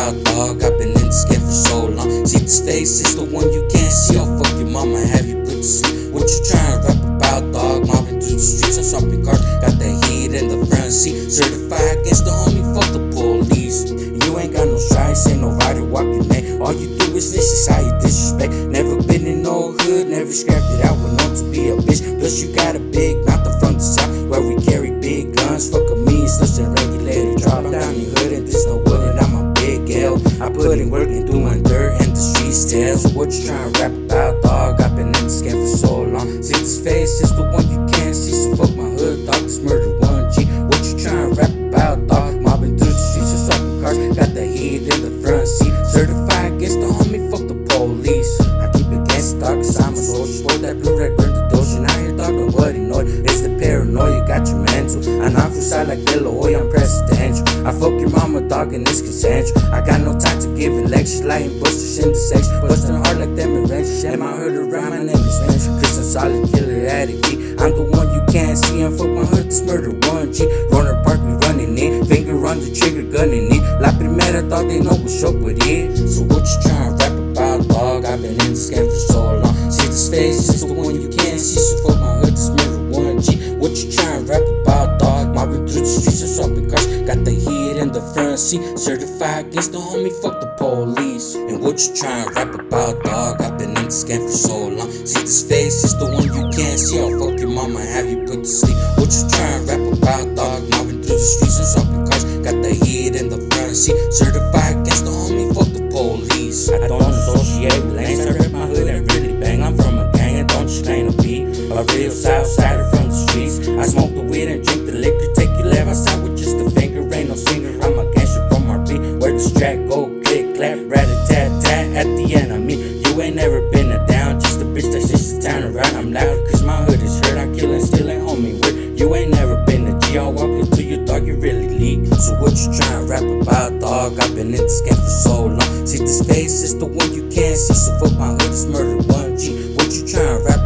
about, dog? I've been in this game for so long. See this face, it's the one you can't see. I'll fuck your mama, have you put to sleep. What you trying to rap about, dog? Mobbing through the streets on shopping cars. Got the heat in the front seat. Certified against the homie, fuck the police. You ain't got no stripes, ain't no rider walking man. All you do is this is how you disrespect. Never been in no hood, never scrapped it out with known to be a bitch. Plus you got a big mouth from the south, where we carry big guns. Fuck a mean, slush and regulated. Drop down your hood and there's no wood and I'm a big L. I put in work and doing dirt and the streets tell. So what you trying to rap about, dog? I've been in this game for so long. See this face, it's the one you can't see. So fuck my hood, dog, this murder 1G. What you trying to rap about, dog? Mobbing through the streets of shopping cars. Got the heat in the front seat. Certified against the homie, fuck the police. I keep it against dog, cause I'm a soldier. Sport that blue rag, burn the doja. Now you're dog, nobody know it. It's the paranoia, got you mental. And I'm from side like Illinois, I'm presidential. I fuck your mama, dog, and it's consensual. I got no time to give it lectures, lying busters in the sex. Busting hard like them in wrenches. And my hood around, my name is Venture. Christian solid killer addict. I'm the one you can't see. And fuck my hood, this murder 1G. Runner Park, we running in. Finger on the trigger, gunning in. La primera, dog, they know what's up with it. So what you trying to rap about, dog? I've been in this game for so long. See this face, it's the one you can't see. So fuck my hood, this murder 1G. What you trying to rap about, dog? Mobbing through the streets of shopping cars. Got the heat in the front seat. Certified against the homie, fuck the police. And what you trying to rap about, dog? I've been in this game for so long. See this face, it's the one you can't see. I'll fuck your mama, have you put to sleep. What you trying to rap about, dog? Mobbing through the streets of shopping cars. Got the heat in the front seat. Certified against the homie, fuck the police. I don't associate with lanes. I rap my hood and really bang. I'm from a gang and don't strain a beat. A real Southsider from the streets. I smoke the weed and drink the liquor. Take your left outside with just a finger. Ain't no singer. I'm a gangster from our beat. Where the track go, click, clap, rat-a-tat-tat at the end. I mean, you ain't never been a down. Just a bitch that's just a town around. I'm loud cause my hood is hurt. I kill and steal and homie weird. You ain't never been a G. I'll walk into your dog, you really leak. So what you trying to rap about, dog? I've been in this game for so long. See this face, it's the one you can't see. So fuck my hood, this murder 1G. What you trying to rap